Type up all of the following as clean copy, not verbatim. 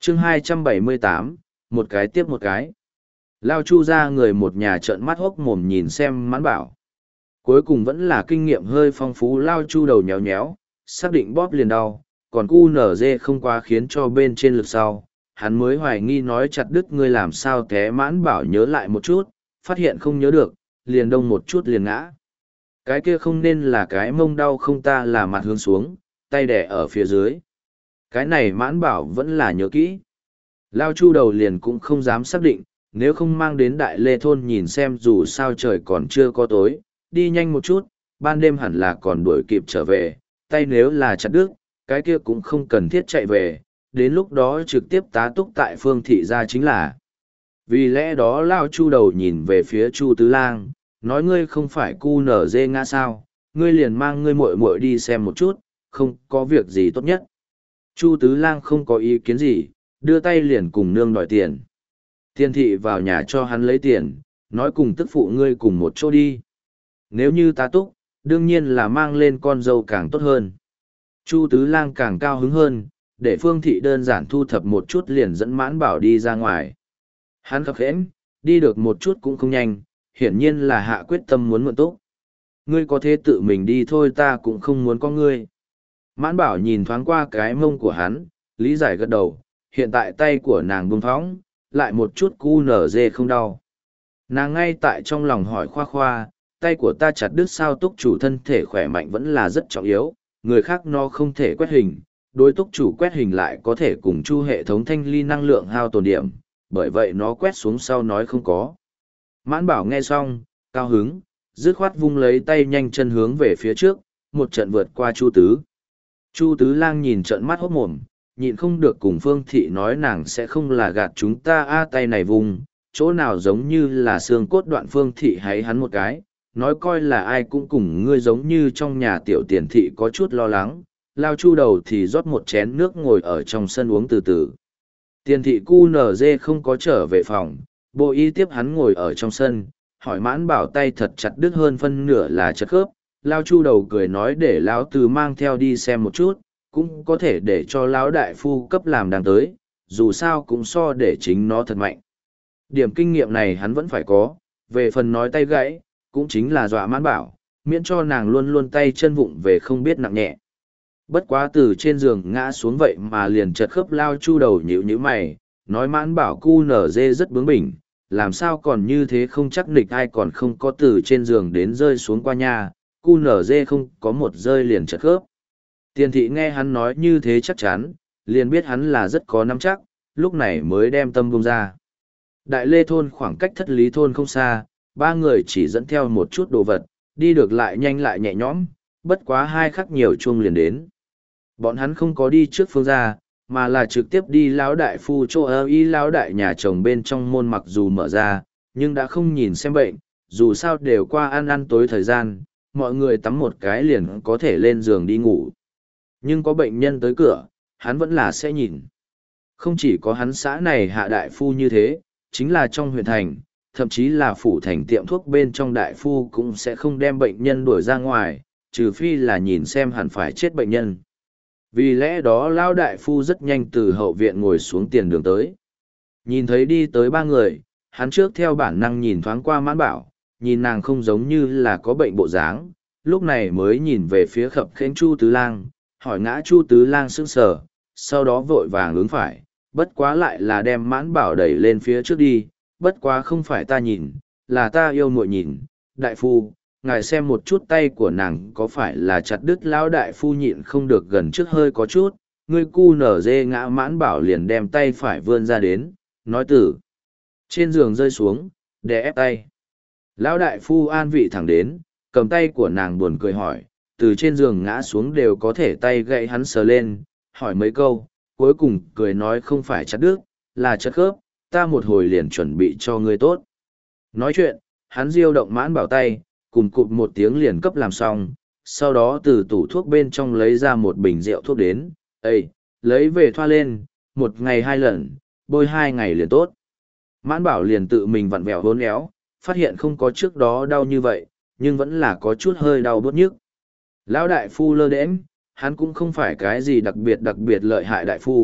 chương 278, một cái tiếp một cái. Lao Chu ra người một nhà trợn mắt hốc mồm nhìn xem Mãn Bảo. Cuối cùng vẫn là kinh nghiệm hơi phong phú. Lao Chu đầu nhéo nhéo, xác định bóp liền đau, còn QNZ không quá khiến cho bên trên lực sau. Hắn mới hoài nghi nói chặt đứt ngươi làm sao té. Mãn Bảo nhớ lại một chút, phát hiện không nhớ được, liền đông một chút liền ngã. Cái kia không nên là cái mông đau không, ta là mặt hướng xuống, tay đẻ ở phía dưới. Cái này Mãn Bảo vẫn là nhớ kỹ. Lao Chu đầu liền cũng không dám xác định, nếu không mang đến Đại Lê Thôn nhìn xem, dù sao trời còn chưa có tối, đi nhanh một chút, ban đêm hẳn là còn đuổi kịp trở về, tay nếu là chặt đứt, cái kia cũng không cần thiết chạy về, đến lúc đó trực tiếp tá túc tại Phương Thị gia chính là. Vì lẽ đó Lao Chu đầu nhìn về phía Chu Tứ Lang, nói ngươi không phải QNZ ngã sao, ngươi liền mang ngươi muội muội đi xem một chút, không có việc gì tốt nhất. Chu Tứ Lang không có ý kiến gì, đưa tay liền cùng nương đòi tiền. Tiên thị vào nhà cho hắn lấy tiền, nói cùng tức phụ ngươi cùng một chỗ đi. Nếu như tá túc, đương nhiên là mang lên con dâu càng tốt hơn. Chu Tứ Lang càng cao hứng hơn, để Phương Thị đơn giản thu thập một chút liền dẫn Mãn Bảo đi ra ngoài. Hắn khập khẽm, đi được một chút cũng không nhanh, hiển nhiên là hạ quyết tâm muốn mượn túc. Ngươi có thế tự mình đi thôi, ta cũng không muốn có ngươi. Mãn Bảo nhìn thoáng qua cái mông của hắn, lý giải gật đầu, hiện tại tay của nàng buông thõng, lại một chút QNZ không đau. Nàng ngay tại trong lòng hỏi khoa khoa, tay của ta chặt đứt sao? Túc chủ thân thể khỏe mạnh vẫn là rất trọng yếu, người khác nó không thể quét hình, đối túc chủ quét hình lại có thể cùng chu hệ thống thanh ly năng lượng hao tổn điểm, bởi vậy nó quét xuống sau nói không có. Mãn Bảo nghe xong, cao hứng, dứt khoát vung lấy tay nhanh chân hướng về phía trước, một trận vượt qua Chu Tứ. Chu Tứ Lang nhìn trận mắt hốt mồm, nhịn không được cùng Phương Thị nói nàng sẽ không là gạt chúng ta tay này vùng, chỗ nào giống như là xương cốt đoạn. Phương Thị háy hắn một cái, nói coi là ai cũng cùng ngươi giống như trong nhà tiểu Tiền Thị có chút lo lắng. Lao Chu đầu thì rót một chén nước ngồi ở trong sân uống từ từ. Tiền Thị QNZ không có trở về phòng, Bộ Y tiếp hắn ngồi ở trong sân, hỏi Mãn Bảo tay thật chặt đứt hơn phân nửa là chật khớp. Lao Chu đầu cười nói để lão Từ mang theo đi xem một chút, cũng có thể để cho lão đại phu cấp làm đang tới, dù sao cũng so để chính nó thật mạnh. Điểm kinh nghiệm này hắn vẫn phải có, về phần nói tay gãy, cũng chính là dọa Mãn Bảo, miễn cho nàng luôn luôn tay chân vụng về không biết nặng nhẹ. Bất quá từ trên giường ngã xuống vậy mà liền chật khớp. Lao Chu đầu nhíu nhíu mày, nói Mãn Bảo QNZ rất bướng bỉnh, làm sao còn như thế không chắc nịch, ai còn không có từ trên giường đến rơi xuống qua nhà, QNZ không có một rơi liền chật khớp. Tiền Thị nghe hắn nói như thế chắc chắn, liền biết hắn là rất có nắm chắc, lúc này mới đem tâm buông ra. Đại Lê Thôn khoảng cách Thất Lý Thôn không xa, ba người chỉ dẫn theo một chút đồ vật, đi được lại nhanh lại nhẹ nhõm, bất quá hai khắc nhiều chuông liền đến. Bọn hắn không có đi trước phương ra, mà là trực tiếp đi lão đại phu chỗ ở. Y lão đại nhà chồng bên trong môn mặc dù mở ra, nhưng đã không nhìn xem bệnh, dù sao đều qua ăn tối thời gian, mọi người tắm một cái liền có thể lên giường đi ngủ. Nhưng có bệnh nhân tới cửa, hắn vẫn là sẽ nhìn. Không chỉ có hắn xã này hạ đại phu như thế, chính là trong huyện thành, thậm chí là phủ thành tiệm thuốc bên trong đại phu cũng sẽ không đem bệnh nhân đuổi ra ngoài, trừ phi là nhìn xem hẳn phải chết bệnh nhân. Vì lẽ đó lão đại phu rất nhanh từ hậu viện ngồi xuống tiền đường tới. Nhìn thấy đi tới ba người, hắn trước theo bản năng nhìn thoáng qua Mãn Bảo, nhìn nàng không giống như là có bệnh bộ dáng, lúc này mới nhìn về phía khập khẽnh Chu Tứ Lang, hỏi ngã. Chu Tứ Lang sững sờ, sau đó vội vàng hướng phải, bất quá lại là đem Mãn Bảo đẩy lên phía trước đi, bất quá không phải ta nhìn, là ta yêu muội nhìn, đại phu, ngài xem một chút tay của nàng có phải là chặt đứt. Lão đại phu nhịn không được gần trước hơi có chút, ngươi QNZ ngã. Mãn Bảo liền đem tay phải vươn ra đến, nói từ trên giường rơi xuống, đè ép tay. Lão đại phu an vị thẳng đến, cầm tay của nàng buồn cười hỏi, từ trên giường ngã xuống đều có thể tay gãy. Hắn sờ lên, hỏi mấy câu, cuối cùng cười nói không phải chặt đứt, là chật khớp, ta một hồi liền chuẩn bị cho ngươi tốt. Nói chuyện, hắn diêu động Mãn Bảo tay, cùng cụt một tiếng liền cấp làm xong, sau đó từ tủ thuốc bên trong lấy ra một bình rượu thuốc đến, Ê, lấy về thoa lên, một ngày 2 lần, bôi 2 ngày liền tốt. Mãn Bảo liền tự mình vặn vẹo hốn éo, phát hiện không có trước đó đau như vậy, nhưng vẫn là có chút hơi đau bớt nhức. Lão đại phu lơ đễnh, hắn cũng không phải cái gì đặc biệt lợi hại đại phu,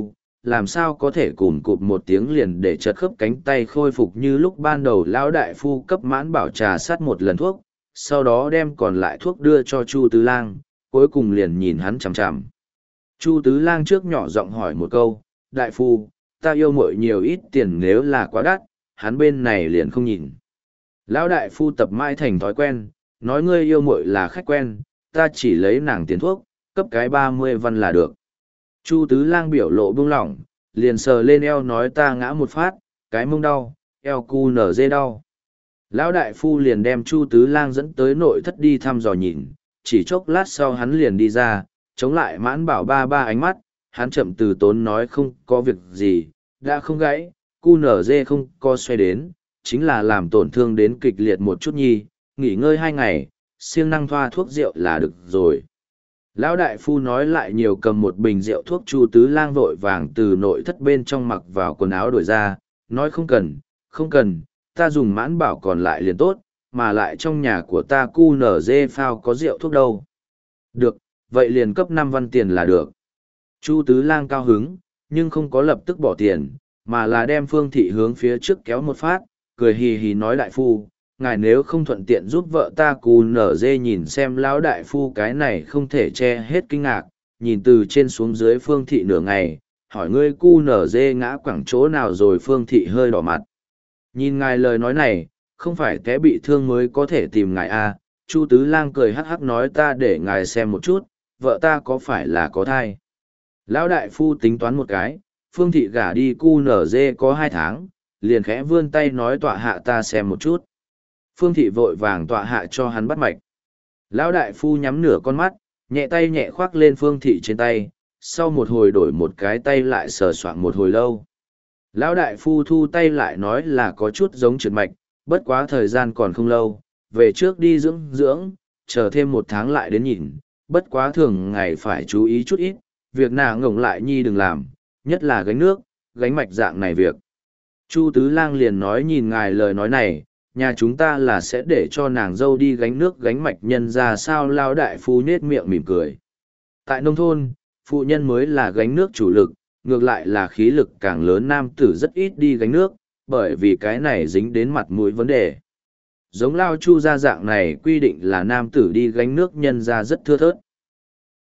làm sao có thể cùm cụp một tiếng liền để chật khớp cánh tay khôi phục như lúc ban đầu lão đại phu cấp mãn bảo trà sát một lần thuốc, sau đó đem còn lại thuốc đưa cho Chu Tứ Lang, cuối cùng liền nhìn hắn chằm chằm. Chu Tứ Lang trước nhỏ giọng hỏi một câu, đại phu, ta yêu muội nhiều ít tiền nếu là quá đắt, hắn bên này liền không nhìn. Lão đại phu tập mãi thành thói quen, nói ngươi yêu muội là khách quen, ta chỉ lấy nàng tiền thuốc, cấp cái 30 văn là được. Chu Tứ Lang biểu lộ buông lỏng, liền sờ lên eo nói ta ngã một phát, cái mông đau, eo cu nở dê đau. Lão đại phu liền đem Chu Tứ Lang dẫn tới nội thất đi thăm dò nhìn, chỉ chốc lát sau hắn liền đi ra, chống lại mãn bảo ba ba ánh mắt, hắn chậm từ tốn nói không có việc gì, đã không gãy, cu nở dê không co xoay đến, chính là làm tổn thương đến kịch liệt một chút nhi, nghỉ ngơi 2 ngày, siêng năng thoa thuốc rượu là được rồi. Lão đại phu nói lại nhiều cầm một bình rượu thuốc. Chu Tứ Lang vội vàng từ nội thất bên trong mặc vào quần áo đổi ra, nói không cần, ta dùng mãn bảo còn lại liền tốt, mà lại trong nhà của ta cu nở dê phao có rượu thuốc đâu. Được, vậy liền cấp 5 văn tiền là được. Chu Tứ Lang cao hứng, nhưng không có lập tức bỏ tiền, mà là đem Phương Thị hướng phía trước kéo một phát, cười hì hì nói đại phu, ngài nếu không thuận tiện giúp vợ ta cù nở dê nhìn xem lão đại phu cái này không thể che hết kinh ngạc, nhìn từ trên xuống dưới Phương Thị nửa ngày, hỏi ngươi cu nở dê ngã quẳng chỗ nào rồi. Phương Thị hơi đỏ mặt. Nhìn ngài lời nói này, không phải té bị thương mới có thể tìm ngài à. Chu Tứ Lang cười hắc hắc nói ta để ngài xem một chút, vợ ta có phải là có thai. Lão đại phu tính toán một cái, Phương Thị gả đi cu nở dê có 2 tháng, liền khẽ vươn tay nói tọa hạ ta xem một chút. Phương Thị vội vàng tọa hạ cho hắn bắt mạch. Lão đại phu nhắm nửa con mắt, nhẹ tay nhẹ khoác lên Phương Thị trên tay, sau một hồi đổi một cái tay lại sờ soạng một hồi lâu. Lão đại phu thu tay lại nói là có chút giống trượt mạch, bất quá thời gian còn không lâu, về trước đi dưỡng, chờ thêm 1 tháng lại đến nhìn, bất quá thường ngày phải chú ý chút ít, việc nào ngổng lại nhi đừng làm, nhất là gánh nước, gánh mạch dạng này việc. Chu Tứ Lang liền nói nhìn ngài lời nói này, nhà chúng ta là sẽ để cho nàng dâu đi gánh nước gánh mạch nhân ra sao. Lao đại phu nết miệng mỉm cười. Tại nông thôn, phụ nhân mới là gánh nước chủ lực, ngược lại là khí lực càng lớn nam tử rất ít đi gánh nước, bởi vì cái này dính đến mặt mũi vấn đề. Giống Lao Chu gia dạng này quy định là nam tử đi gánh nước nhân ra rất thưa thớt.